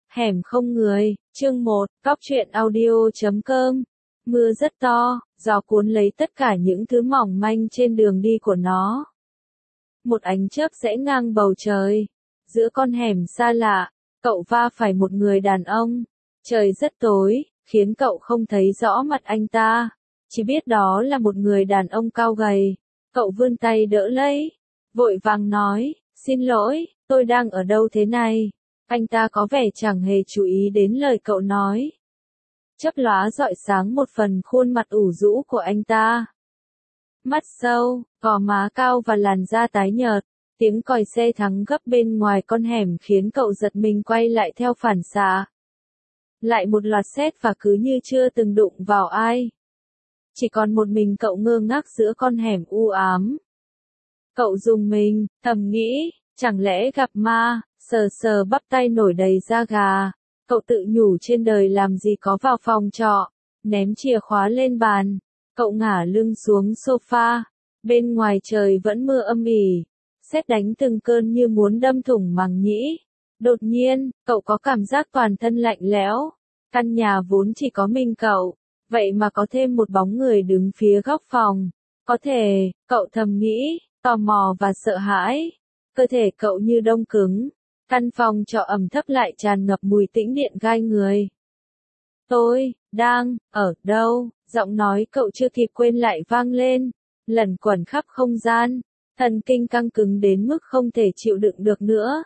Hẻm không người, chương 1, Cóc truyện audio.com. Mưa rất to, gió cuốn lấy tất cả những thứ mỏng manh trên đường đi của nó. Một ánh chớp rẽ ngang bầu trời. Giữa con hẻm xa lạ, cậu va phải một người đàn ông. Trời rất tối, khiến cậu không thấy rõ mặt anh ta. Chỉ biết đó là một người đàn ông cao gầy. Cậu vươn tay đỡ lấy, vội vàng nói, xin lỗi, tôi đang ở đâu thế này? Anh ta có vẻ chẳng hề chú ý đến lời cậu nói. Chớp lóa rọi sáng một phần khuôn mặt ủ rũ của anh ta. Mắt sâu, gò má cao và làn da tái nhợt. Tiếng còi xe thắng gấp bên ngoài con hẻm khiến cậu giật mình quay lại theo phản xạ. Lại một loạt sét và cứ như chưa từng đụng vào ai. Chỉ còn một mình cậu ngơ ngác giữa con hẻm u ám. Cậu rùng mình, thầm nghĩ, chẳng lẽ gặp ma, sờ sờ bắp tay nổi đầy da gà. Cậu tự nhủ trên đời làm gì có vào phòng trọ, ném chìa khóa lên bàn. Cậu ngả lưng xuống sofa, bên ngoài trời vẫn mưa âm ỉ, sét đánh từng cơn như muốn đâm thủng màng nhĩ. Đột nhiên, cậu có cảm giác toàn thân lạnh lẽo. Căn nhà vốn chỉ có mình cậu, vậy mà có thêm một bóng người đứng phía góc phòng. Có thể, cậu thầm nghĩ, tò mò và sợ hãi. Cơ thể cậu như đông cứng. Căn phòng trọ ẩm thấp lại tràn ngập mùi tĩnh điện gai người. Tôi, đang, ở đâu? Giọng nói cậu chưa kịp quên lại vang lên, lẩn quẩn khắp không gian. Thần kinh căng cứng đến mức không thể chịu đựng được nữa.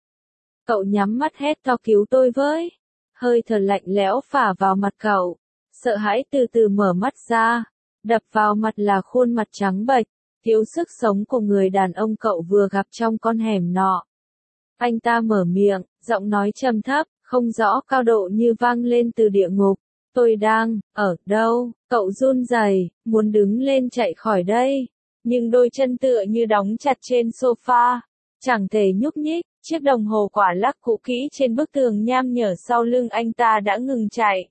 Cậu nhắm mắt hét to cứu tôi với. Hơi thở lạnh lẽo phả vào mặt cậu. Sợ hãi từ từ mở mắt ra. Đập vào mặt là khuôn mặt trắng bệch, thiếu sức sống của người đàn ông cậu vừa gặp trong con hẻm nọ. Anh ta mở miệng, giọng nói trầm thấp, không rõ cao độ như vang lên từ địa ngục. Tôi đang, ở đâu? Cậu run rẩy, muốn đứng lên chạy khỏi đây. Nhưng đôi chân tựa như đóng chặt trên sofa. Chẳng thể nhúc nhích, chiếc đồng hồ quả lắc cũ kỹ trên bức tường nham nhở sau lưng anh ta đã ngừng chạy.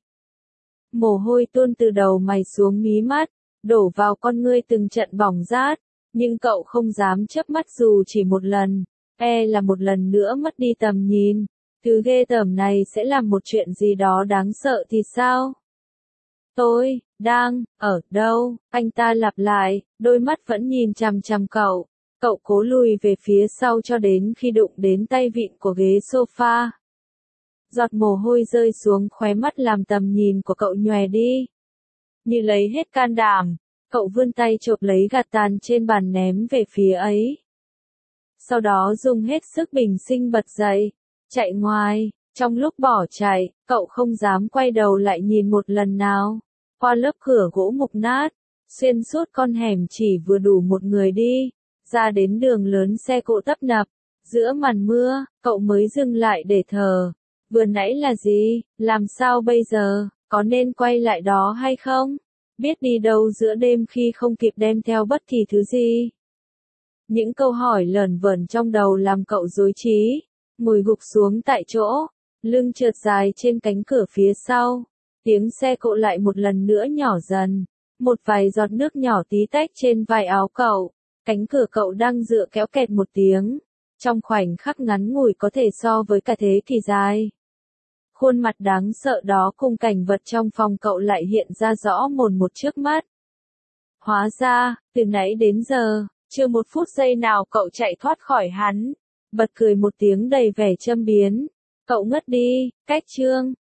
Mồ hôi tuôn từ đầu mày xuống mí mắt, đổ vào con ngươi từng trận bỏng rát. Nhưng cậu không dám chớp mắt dù chỉ một lần. Là một lần nữa mất đi tầm nhìn. Thứ ghê tởm này sẽ làm một chuyện gì đó đáng sợ thì sao? Tôi, đang, ở đâu? Anh ta lặp lại, đôi mắt vẫn nhìn chằm chằm cậu. Cậu cố lùi về phía sau cho đến khi đụng đến tay vịn của ghế sofa. Giọt mồ hôi rơi xuống khóe mắt làm tầm nhìn của cậu nhòe đi. Như lấy hết can đảm, cậu vươn tay chộp lấy gạt tàn trên bàn ném về phía ấy. Sau đó dùng hết sức bình sinh bật dậy, chạy ngoài. Trong lúc bỏ chạy, cậu không dám quay đầu lại nhìn một lần nào. Qua lớp cửa gỗ mục nát, xuyên suốt con hẻm chỉ vừa đủ một người đi, ra đến đường lớn xe cộ tấp nập. Giữa màn mưa, cậu mới dừng lại để thở. Vừa nãy là gì? Làm sao bây giờ? Có nên quay lại đó hay không? Biết đi đâu giữa đêm khi không kịp đem theo bất kỳ thứ gì? Những câu hỏi lởn vởn trong đầu làm cậu rối trí, ngồi gục xuống tại chỗ, lưng trượt dài trên cánh cửa phía sau. Tiếng xe cộ lại một lần nữa nhỏ dần, một vài giọt nước nhỏ tí tách trên vai áo cậu. Cánh cửa cậu đang dựa kéo kẹt một tiếng, trong khoảnh khắc ngắn ngủi có thể so với cả thế kỷ dài. Khuôn mặt đáng sợ đó cùng cảnh vật trong phòng cậu lại hiện ra rõ mồn một trước mắt. Hóa ra, từ nãy đến giờ, chưa một phút giây nào cậu chạy thoát khỏi hắn. Bật cười một tiếng đầy vẻ châm biếm. Cậu ngất đi, cách chương.